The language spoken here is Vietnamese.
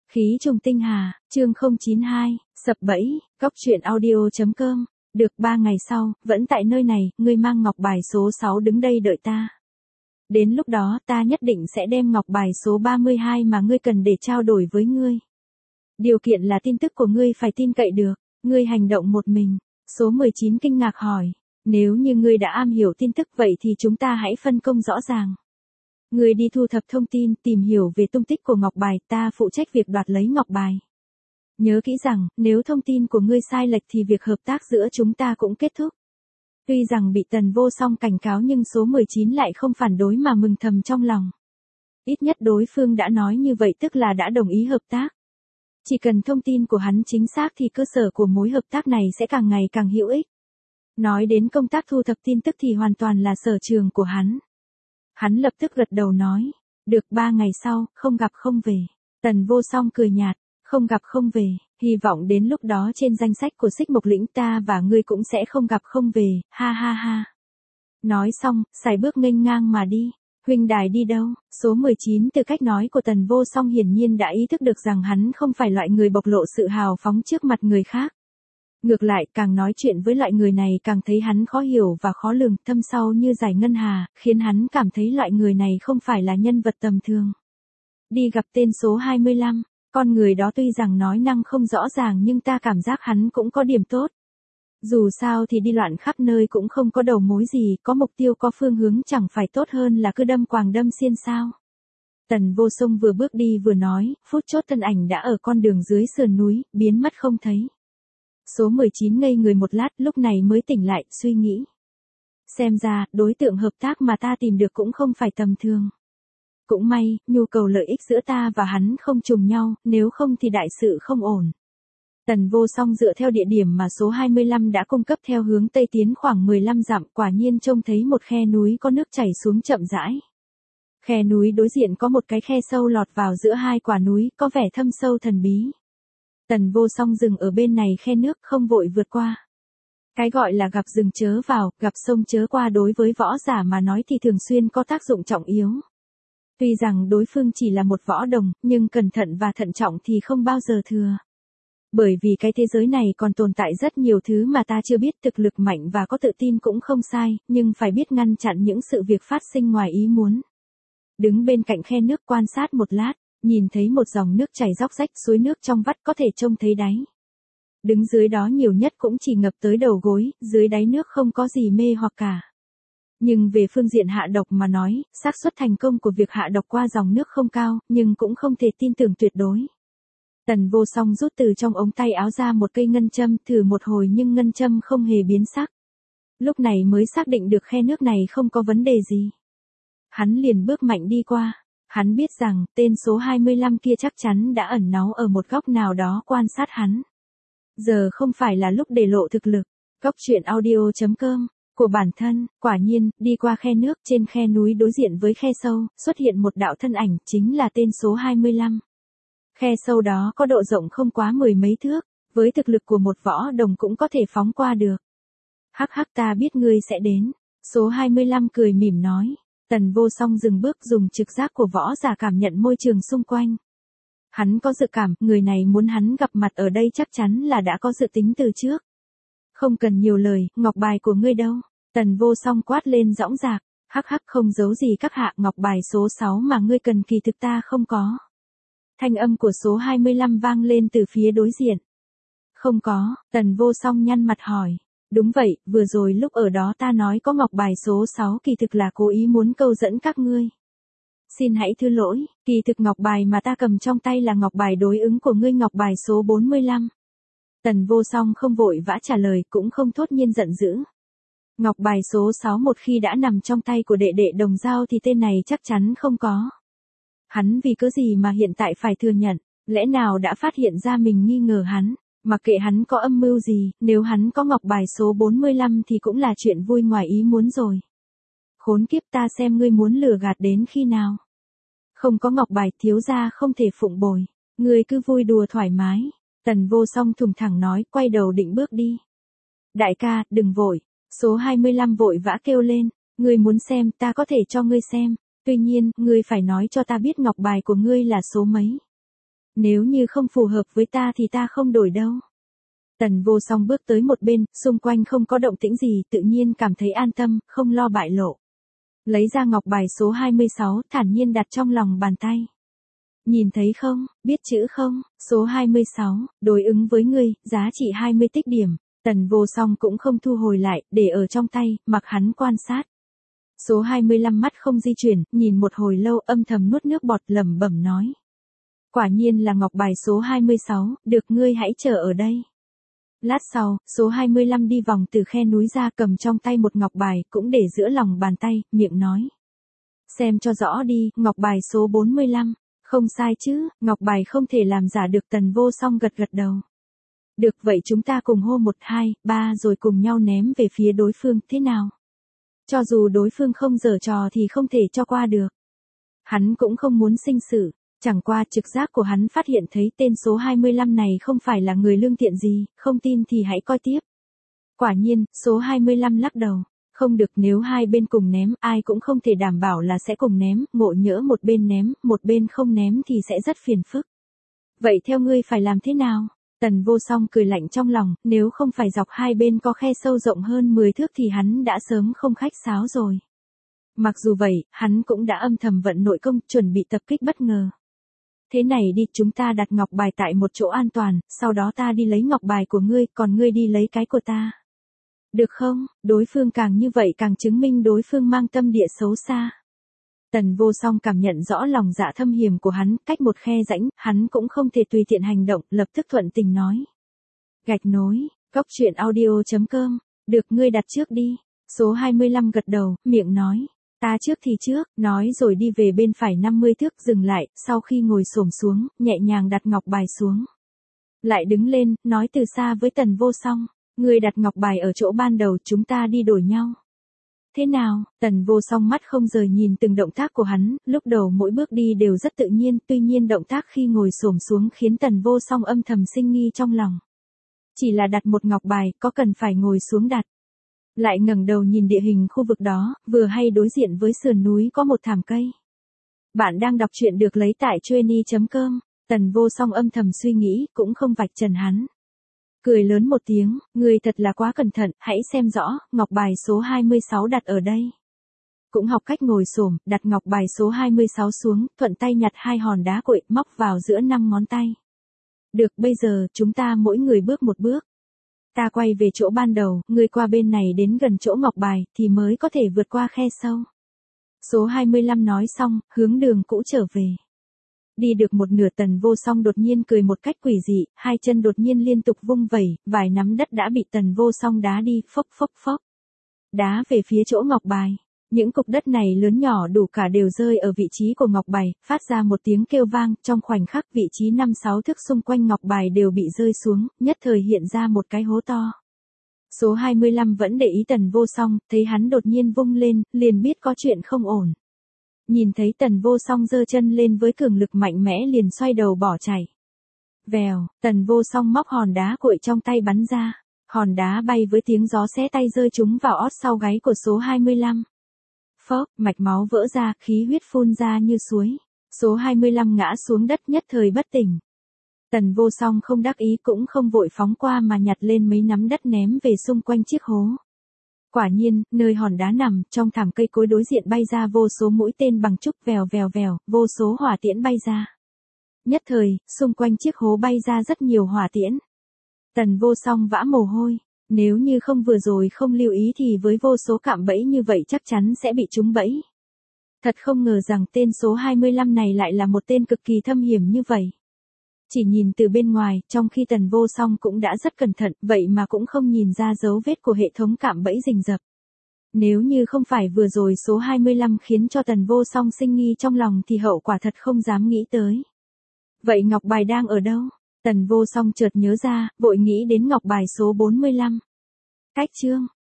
Khí trùng tinh hà, chương 092, sập bẫy, góc truyện audio.com. Được 3 ngày sau, vẫn tại nơi này, ngươi mang ngọc bài số 6 đứng đây đợi ta. Đến lúc đó ta nhất định sẽ đem ngọc bài số 32 mà ngươi cần để trao đổi với ngươi. Điều kiện là tin tức của ngươi phải tin cậy được, ngươi hành động một mình. Số 19 kinh ngạc hỏi, nếu như ngươi đã am hiểu tin tức vậy thì chúng ta hãy phân công rõ ràng. Ngươi đi thu thập thông tin, tìm hiểu về tung tích của ngọc bài, ta phụ trách việc đoạt lấy ngọc bài. Nhớ kỹ rằng, nếu thông tin của ngươi sai lệch thì việc hợp tác giữa chúng ta cũng kết thúc. Tuy rằng bị Tần Vô Song cảnh cáo nhưng số 19 lại không phản đối mà mừng thầm trong lòng. Ít nhất đối phương đã nói như vậy tức là đã đồng ý hợp tác. Chỉ cần thông tin của hắn chính xác thì cơ sở của mối hợp tác này sẽ càng ngày càng hữu ích. Nói đến công tác thu thập tin tức thì hoàn toàn là sở trường của hắn. Hắn lập tức gật đầu nói, được 3 ngày sau, không gặp không về. Tần Vô Song cười nhạt, không gặp không về, hy vọng đến lúc đó trên danh sách của Xích Mộc Lĩnh ta và ngươi cũng sẽ không gặp không về, ha ha ha. Nói xong, sải bước nghênh ngang mà đi. Huynh đài đi đâu? Số 19 từ cách nói của Tần Vô Song hiển nhiên đã ý thức được rằng hắn không phải loại người bộc lộ sự hào phóng trước mặt người khác. Ngược lại, càng nói chuyện với loại người này càng thấy hắn khó hiểu và khó lường, thâm sâu như dải ngân hà, khiến hắn cảm thấy loại người này không phải là nhân vật tầm thường. Đi gặp tên số 25, con người đó tuy rằng nói năng không rõ ràng nhưng ta cảm giác hắn cũng có điểm tốt. Dù sao thì đi loạn khắp nơi cũng không có đầu mối gì, có mục tiêu có phương hướng chẳng phải tốt hơn là cứ đâm quàng đâm xiên sao. Tần Vô Song vừa bước đi vừa nói, phút chốc thân ảnh đã ở con đường dưới sườn núi, biến mất không thấy. Số 19 ngây người một lát lúc này mới tỉnh lại, suy nghĩ. Xem ra, đối tượng hợp tác mà ta tìm được cũng không phải tầm thường. Cũng may, nhu cầu lợi ích giữa ta và hắn không trùng nhau, nếu không thì đại sự không ổn. Tần Vô Song dựa theo địa điểm mà số 25 đã cung cấp theo hướng Tây tiến khoảng 15 dặm, quả nhiên trông thấy một khe núi có nước chảy xuống chậm rãi. Khe núi đối diện có một cái khe sâu lọt vào giữa hai quả núi, có vẻ thâm sâu thần bí. Tần Vô Song dừng ở bên này khe nước không vội vượt qua. Cái gọi là gặp rừng chớ vào, gặp sông chớ qua đối với võ giả mà nói thì thường xuyên có tác dụng trọng yếu. Tuy rằng đối phương chỉ là một võ đồng, nhưng cẩn thận và thận trọng thì không bao giờ thừa. Bởi vì cái thế giới này còn tồn tại rất nhiều thứ mà ta chưa biết, thực lực mạnh và có tự tin cũng không sai, nhưng phải biết ngăn chặn những sự việc phát sinh ngoài ý muốn. Đứng bên cạnh khe nước quan sát một lát, nhìn thấy một dòng nước chảy róc rách, suối nước trong vắt có thể trông thấy đáy. Đứng dưới đó nhiều nhất cũng chỉ ngập tới đầu gối, dưới đáy nước không có gì mê hoặc cả. Nhưng về phương diện hạ độc mà nói, xác suất thành công của việc hạ độc qua dòng nước không cao, nhưng cũng không thể tin tưởng tuyệt đối. Tần Vô Song rút từ trong ống tay áo ra một cây ngân châm, thử một hồi nhưng ngân châm không hề biến sắc. Lúc này mới xác định được khe nước này không có vấn đề gì. Hắn liền bước mạnh đi qua. Hắn biết rằng, tên số 25 kia chắc chắn đã ẩn náu ở một góc nào đó quan sát hắn. Giờ không phải là lúc để lộ thực lực. Góc truyện audio.com của bản thân, quả nhiên, đi qua khe nước, trên khe núi đối diện với khe sâu, xuất hiện một đạo thân ảnh, chính là tên số 25. Khe sâu đó có độ rộng không quá 10 mấy thước, với thực lực của một võ đồng cũng có thể phóng qua được. Hắc hắc, ta biết ngươi sẽ đến. Số 25 cười mỉm nói. Tần Vô Song dừng bước, dùng trực giác của võ giả cảm nhận môi trường xung quanh. Hắn có dự cảm, người này muốn hắn gặp mặt ở đây chắc chắn là đã có dự tính từ trước. Không cần nhiều lời, ngọc bài của ngươi đâu? Tần Vô Song quát lên dõng dạc, hắc hắc, không giấu gì các hạ, ngọc bài số 6 mà ngươi cần kỳ thực ta không có. Thanh âm của số 25 vang lên từ phía đối diện. Không có, Tần Vô Song nhăn mặt hỏi. Đúng vậy, vừa rồi lúc ở đó ta nói có ngọc bài số 6 kỳ thực là cố ý muốn câu dẫn các ngươi. Xin hãy thứ lỗi, kỳ thực ngọc bài mà ta cầm trong tay là ngọc bài đối ứng của ngươi, ngọc bài số 45. Tần Vô Song không vội vã trả lời, cũng không thốt nhiên giận dữ. Ngọc bài số 6 một khi đã nằm trong tay của đệ đệ Đồng Dao thì tên này chắc chắn không có. Hắn vì cớ gì mà hiện tại phải thừa nhận, lẽ nào đã phát hiện ra mình nghi ngờ hắn, mặc kệ hắn có âm mưu gì, nếu hắn có ngọc bài số 45 thì cũng là chuyện vui ngoài ý muốn rồi. Khốn kiếp, ta xem ngươi muốn lừa gạt đến khi nào. Không có ngọc bài, thiếu gia không thể phụng bồi, ngươi cứ vui đùa thoải mái. Tần Vô Song thùng thẳng nói, quay đầu định bước đi. Đại ca, đừng vội. Số 25 vội vã kêu lên, ngươi muốn xem, ta có thể cho ngươi xem. Tuy nhiên, ngươi phải nói cho ta biết ngọc bài của ngươi là số mấy. Nếu như không phù hợp với ta thì ta không đổi đâu. Tần Vô Song bước tới một bên, xung quanh không có động tĩnh gì, tự nhiên cảm thấy an tâm, không lo bại lộ. Lấy ra ngọc bài số 26, thản nhiên đặt trong lòng bàn tay. Nhìn thấy không, biết chữ không, số 26, đối ứng với ngươi, giá trị 20 tích điểm. Tần Vô Song cũng không thu hồi lại, để ở trong tay, mặc hắn quan sát. Số 25 mắt không di chuyển, nhìn một hồi lâu âm thầm nuốt nước bọt lẩm bẩm nói. Quả nhiên là ngọc bài số 26, được ngươi hãy chờ ở đây. Lát sau, số 25 đi vòng từ khe núi ra cầm trong tay một ngọc bài cũng để giữa lòng bàn tay, miệng nói. Xem cho rõ đi, ngọc bài số 45. Không sai chứ, ngọc bài không thể làm giả được. Tần Vô Song gật gật đầu. Được vậy chúng ta cùng hô 1, 2, 3 rồi cùng nhau ném về phía đối phương, thế nào? Cho dù đối phương không giở trò thì không thể cho qua được. Hắn cũng không muốn sinh sự. Chẳng qua trực giác của hắn phát hiện thấy tên số 25 này không phải là người lương thiện gì, không tin thì hãy coi tiếp. Quả nhiên, số 25 lắc đầu. Không được, nếu hai bên cùng ném, ai cũng không thể đảm bảo là sẽ cùng ném, ngộ nhỡ một bên ném, một bên không ném thì sẽ rất phiền phức. Vậy theo ngươi phải làm thế nào? Tần Vô Song cười lạnh trong lòng, nếu không phải dọc hai bên có khe sâu rộng hơn 10 thước thì hắn đã sớm không khách sáo rồi. Mặc dù vậy, hắn cũng đã âm thầm vận nội công, chuẩn bị tập kích bất ngờ. Thế này đi, chúng ta đặt ngọc bài tại một chỗ an toàn, sau đó ta đi lấy ngọc bài của ngươi, còn ngươi đi lấy cái của ta. Được không? Đối phương càng như vậy càng chứng minh đối phương mang tâm địa xấu xa. Tần Vô Song cảm nhận rõ lòng dạ thâm hiểm của hắn, cách một khe rãnh, hắn cũng không thể tùy tiện hành động, lập tức thuận tình nói. Gạch nối, coctruyện.audio.com, được ngươi đặt trước đi. Số 25 gật đầu, miệng nói. Ta trước thì trước, nói rồi đi về bên phải 50 thước dừng lại, sau khi ngồi xổm xuống, nhẹ nhàng đặt ngọc bài xuống. Lại đứng lên, nói từ xa với Tần Vô Song, ngươi đặt ngọc bài ở chỗ ban đầu, chúng ta đi đổi nhau. Thế nào? Tần Vô Song mắt không rời nhìn từng động tác của hắn, lúc đầu mỗi bước đi đều rất tự nhiên, tuy nhiên động tác khi ngồi xổm xuống khiến Tần Vô Song âm thầm sinh nghi trong lòng. Chỉ là đặt một ngọc bài, có cần phải ngồi xuống đặt? Lại ngẩng đầu nhìn địa hình khu vực đó, vừa hay đối diện với sườn núi có một thảm cây. Bạn đang đọc truyện được lấy tại Chueny.com, Tần Vô Song âm thầm suy nghĩ, cũng không vạch trần hắn. Cười lớn một tiếng, người thật là quá cẩn thận, hãy xem rõ, ngọc bài số 26 đặt ở đây. Cũng học cách ngồi xổm, đặt ngọc bài số 26 xuống, thuận tay nhặt hai hòn đá cuội, móc vào giữa 5 ngón tay. Được, bây giờ, chúng ta mỗi người bước một bước. Ta quay về chỗ ban đầu, ngươi qua bên này đến gần chỗ ngọc bài, thì mới có thể vượt qua khe sâu. Số 25 nói xong, hướng đường cũ trở về. Đi được một nửa Tần Vô Song đột nhiên cười một cách quỷ dị, hai chân đột nhiên liên tục vung vẩy, vài nắm đất đã bị Tần Vô Song đá đi, phốc phốc phốc. Đá về phía chỗ ngọc bài. Những cục đất này lớn nhỏ đủ cả đều rơi ở vị trí của ngọc bài, phát ra một tiếng kêu vang, trong khoảnh khắc vị trí 5-6 thước xung quanh ngọc bài đều bị rơi xuống, nhất thời hiện ra một cái hố to. Số 25 vẫn để ý Tần Vô Song, thấy hắn đột nhiên vung lên, liền biết có chuyện không ổn. Nhìn thấy Tần Vô Song giơ chân lên với cường lực mạnh mẽ liền xoay đầu bỏ chạy. Vèo, Tần Vô Song móc hòn đá cuội trong tay bắn ra. Hòn đá bay với tiếng gió xé tay rơi trúng vào ót sau gáy của số 25. Phốc, mạch máu vỡ ra, khí huyết phun ra như suối. Số 25 ngã xuống đất nhất thời bất tỉnh. Tần Vô Song không đắc ý cũng không vội phóng qua mà nhặt lên mấy nắm đất ném về xung quanh chiếc hố. Quả nhiên, nơi hòn đá nằm, trong thảm cây cối đối diện bay ra vô số mũi tên bằng trúc vèo vèo vèo, vô số hỏa tiễn bay ra. Nhất thời, xung quanh chiếc hố bay ra rất nhiều hỏa tiễn. Tần Vô Song vã mồ hôi, nếu như không vừa rồi không lưu ý thì với vô số cạm bẫy như vậy chắc chắn sẽ bị trúng bẫy. Thật không ngờ rằng tên số 25 này lại là một tên cực kỳ thâm hiểm như vậy. Chỉ nhìn từ bên ngoài, trong khi Tần Vô Song cũng đã rất cẩn thận, vậy mà cũng không nhìn ra dấu vết của hệ thống cạm bẫy rình rập. Nếu như không phải vừa rồi số 25 khiến cho Tần Vô Song sinh nghi trong lòng thì hậu quả thật không dám nghĩ tới. Vậy ngọc bài đang ở đâu? Tần Vô Song chợt nhớ ra, vội nghĩ đến ngọc bài số 45. Cách chương